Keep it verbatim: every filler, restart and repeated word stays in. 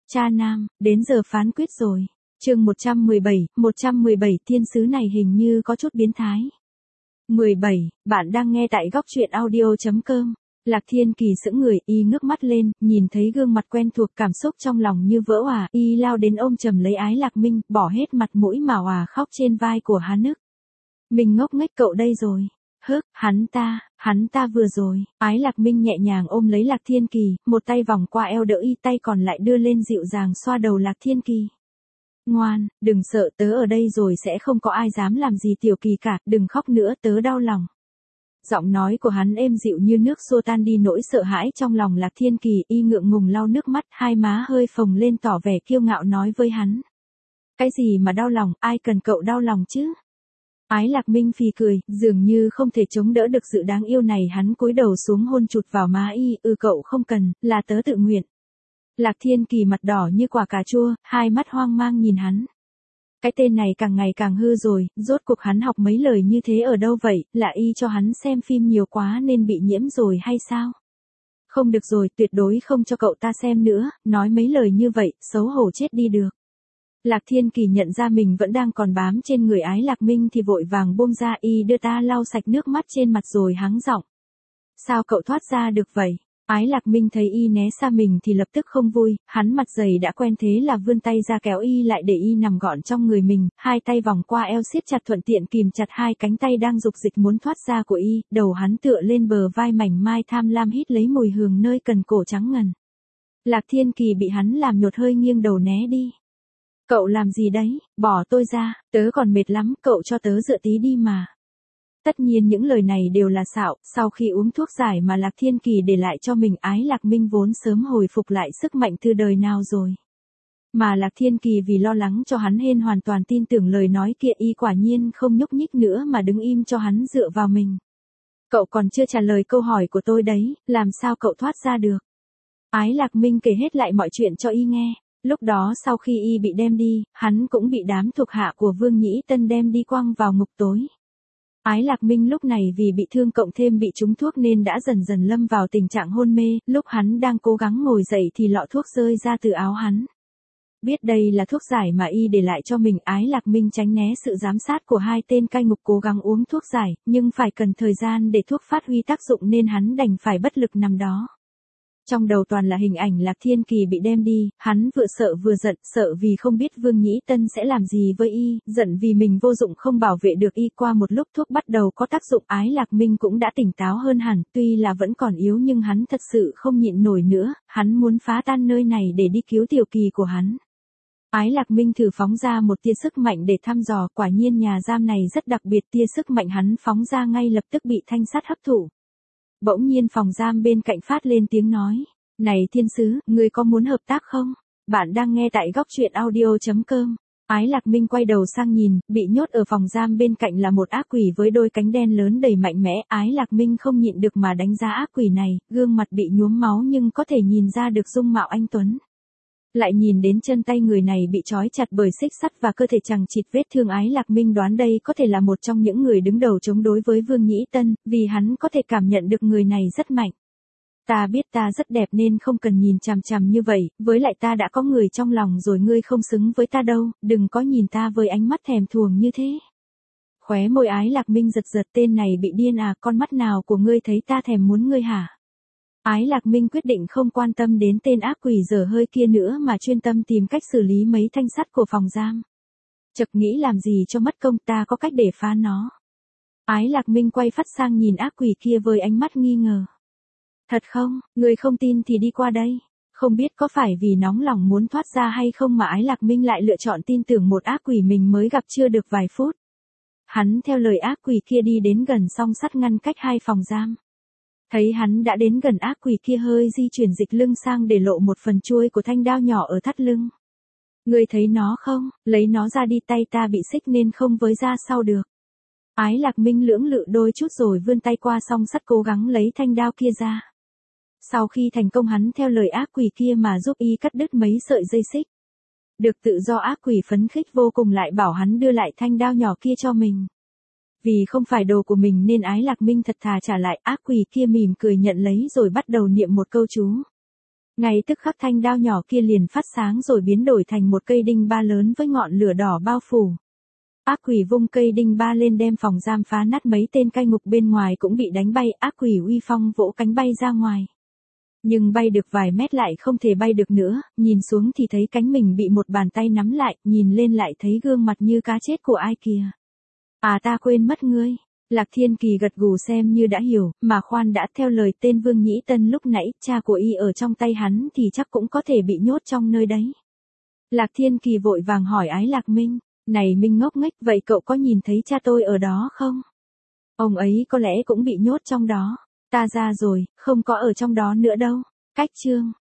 Cha nam, đến giờ phán quyết rồi. Chương một trăm mười bảy, một trăm mười bảy thiên sứ này hình như có chút biến thái. mười bảy, bạn đang nghe tại góc truyện audio chấm com. Lạc Thiên Kỳ sững người, y ngước mắt lên, nhìn thấy gương mặt quen thuộc, cảm xúc trong lòng như vỡ òa, y lao đến ôm chầm lấy Ái Lạc Minh, bỏ hết mặt mũi mà òa khóc trên vai của hắn nức. Mình ngốc nghếch cậu đây rồi. Hức, hắn ta, hắn ta vừa rồi. Ái Lạc Minh nhẹ nhàng ôm lấy Lạc Thiên Kỳ, một tay vòng qua eo đỡ y, tay còn lại đưa lên dịu dàng xoa đầu Lạc Thiên Kỳ. Ngoan, đừng sợ, tớ ở đây rồi sẽ không có ai dám làm gì Tiểu Kỳ cả, đừng khóc nữa, tớ đau lòng. Giọng nói của hắn êm dịu như nước xua tan đi nỗi sợ hãi trong lòng Lạc Thiên Kỳ, y ngượng ngùng lau nước mắt, hai má hơi phồng lên tỏ vẻ kiêu ngạo nói với hắn. Cái gì mà đau lòng, ai cần cậu đau lòng chứ? Ái Lạc Minh phì cười, dường như không thể chống đỡ được sự đáng yêu này, hắn cúi đầu xuống hôn chụt vào má y, ừ cậu không cần, là tớ tự nguyện. Lạc Thiên Kỳ mặt đỏ như quả cà chua, hai mắt hoang mang nhìn hắn. Cái tên này càng ngày càng hư rồi, rốt cuộc hắn học mấy lời như thế ở đâu vậy, là y cho hắn xem phim nhiều quá nên bị nhiễm rồi hay sao? Không được rồi, tuyệt đối không cho cậu ta xem nữa, nói mấy lời như vậy, xấu hổ chết đi được. Lạc Thiên Kỳ nhận ra mình vẫn đang còn bám trên người Ái Lạc Minh thì vội vàng buông ra, y đưa ta lau sạch nước mắt trên mặt rồi hắng giọng. Sao cậu thoát ra được vậy? Ái Lạc Minh thấy y né xa mình thì lập tức không vui, hắn mặt dày đã quen thế là vươn tay ra kéo y lại để y nằm gọn trong người mình, hai tay vòng qua eo siết chặt thuận tiện kìm chặt hai cánh tay đang dục dịch muốn thoát ra của y, đầu hắn tựa lên bờ vai mảnh mai tham lam hít lấy mùi hương nơi cần cổ trắng ngần. Lạc Thiên Kỳ bị hắn làm nhột hơi nghiêng đầu né đi. Cậu làm gì đấy, bỏ tôi ra, tớ còn mệt lắm, cậu cho tớ dựa tí đi mà. Tất nhiên những lời này đều là xạo, sau khi uống thuốc giải mà Lạc Thiên Kỳ để lại cho mình, Ái Lạc Minh vốn sớm hồi phục lại sức mạnh từ đời nào rồi. Mà Lạc Thiên Kỳ vì lo lắng cho hắn nên hoàn toàn tin tưởng lời nói kia, y quả nhiên không nhúc nhích nữa mà đứng im cho hắn dựa vào mình. Cậu còn chưa trả lời câu hỏi của tôi đấy, làm sao cậu thoát ra được? Ái Lạc Minh kể hết lại mọi chuyện cho y nghe. Lúc đó sau khi y bị đem đi, hắn cũng bị đám thuộc hạ của Vương Nhĩ Tân đem đi quăng vào ngục tối. Ái Lạc Minh lúc này vì bị thương cộng thêm bị trúng thuốc nên đã dần dần lâm vào tình trạng hôn mê, lúc hắn đang cố gắng ngồi dậy thì lọ thuốc rơi ra từ áo hắn. Biết đây là thuốc giải mà y để lại cho mình, Ái Lạc Minh tránh né sự giám sát của hai tên cai ngục cố gắng uống thuốc giải, nhưng phải cần thời gian để thuốc phát huy tác dụng nên hắn đành phải bất lực nằm đó. Trong đầu toàn là hình ảnh Lạc Thiên Kỳ bị đem đi, hắn vừa sợ vừa giận, sợ vì không biết Vương Nhĩ Tân sẽ làm gì với y, giận vì mình vô dụng không bảo vệ được y. Qua một lúc thuốc bắt đầu có tác dụng, Ái Lạc Minh cũng đã tỉnh táo hơn hẳn, tuy là vẫn còn yếu nhưng hắn thật sự không nhịn nổi nữa, hắn muốn phá tan nơi này để đi cứu Tiểu Kỳ của hắn. Ái Lạc Minh thử phóng ra một tia sức mạnh để thăm dò, quả nhiên nhà giam này rất đặc biệt, tia sức mạnh hắn phóng ra ngay lập tức bị thanh sắt hấp thụ. Bỗng nhiên phòng giam bên cạnh phát lên tiếng nói, này thiên sứ, ngươi có muốn hợp tác không? Bạn đang nghe tại góc truyện audio chấm com. Ái Lạc Minh quay đầu sang nhìn, bị nhốt ở phòng giam bên cạnh là một ác quỷ với đôi cánh đen lớn đầy mạnh mẽ, Ái Lạc Minh không nhịn được mà đánh giá ác quỷ này, gương mặt bị nhuốm máu nhưng có thể nhìn ra được dung mạo anh tuấn. Lại nhìn đến chân tay người này bị trói chặt bởi xích sắt và cơ thể chằng chịt vết thương, Ái Lạc Minh đoán đây có thể là một trong những người đứng đầu chống đối với Vương Nhĩ Tân, vì hắn có thể cảm nhận được người này rất mạnh. Ta biết ta rất đẹp nên không cần nhìn chằm chằm như vậy, với lại ta đã có người trong lòng rồi, ngươi không xứng với ta đâu, đừng có nhìn ta với ánh mắt thèm thuồng như thế. Khóe môi Ái Lạc Minh giật giật, tên này bị điên à, con mắt nào của ngươi thấy ta thèm muốn ngươi hả? Ái Lạc Minh quyết định không quan tâm đến tên ác quỷ dở hơi kia nữa mà chuyên tâm tìm cách xử lý mấy thanh sắt của phòng giam. Chợt nghĩ làm gì cho mất công, ta có cách để phá nó. Ái Lạc Minh quay phát sang nhìn ác quỷ kia với ánh mắt nghi ngờ. Thật không, người không tin thì đi qua đây. Không biết có phải vì nóng lòng muốn thoát ra hay không mà Ái Lạc Minh lại lựa chọn tin tưởng một ác quỷ mình mới gặp chưa được vài phút. Hắn theo lời ác quỷ kia đi đến gần song sắt ngăn cách hai phòng giam. Thấy hắn đã đến gần, ác quỷ kia hơi di chuyển dịch lưng sang để lộ một phần chuôi của thanh đao nhỏ ở thắt lưng. Ngươi thấy nó không, lấy nó ra đi, tay ta bị xích nên không với ra sau được. Ái Lạc Minh lưỡng lự đôi chút rồi vươn tay qua song sắt cố gắng lấy thanh đao kia ra. Sau khi thành công, hắn theo lời ác quỷ kia mà giúp y cắt đứt mấy sợi dây xích. Được tự do, ác quỷ phấn khích vô cùng, lại bảo hắn đưa lại thanh đao nhỏ kia cho mình. Vì không phải đồ của mình nên Ái Lạc Minh thật thà trả lại, ác quỷ kia mỉm cười nhận lấy rồi bắt đầu niệm một câu chú. Ngay tức khắc thanh đao nhỏ kia liền phát sáng rồi biến đổi thành một cây đinh ba lớn với ngọn lửa đỏ bao phủ. Ác quỷ vung cây đinh ba lên đem phòng giam phá nát, mấy tên cai ngục bên ngoài cũng bị đánh bay, ác quỷ uy phong vỗ cánh bay ra ngoài. Nhưng bay được vài mét lại không thể bay được nữa, nhìn xuống thì thấy cánh mình bị một bàn tay nắm lại, nhìn lên lại thấy gương mặt như cá chết của ai kìa. À ta quên mất ngươi. Lạc Thiên Kỳ gật gù xem như đã hiểu, mà khoan đã, theo lời tên Vương Nhĩ Tân lúc nãy, cha của y ở trong tay hắn thì chắc cũng có thể bị nhốt trong nơi đấy. Lạc Thiên Kỳ vội vàng hỏi Ái Lạc Minh, này Minh ngốc nghếch, vậy cậu có nhìn thấy cha tôi ở đó không? Ông ấy có lẽ cũng bị nhốt trong đó. Ta ra rồi, không có ở trong đó nữa đâu. Cách chương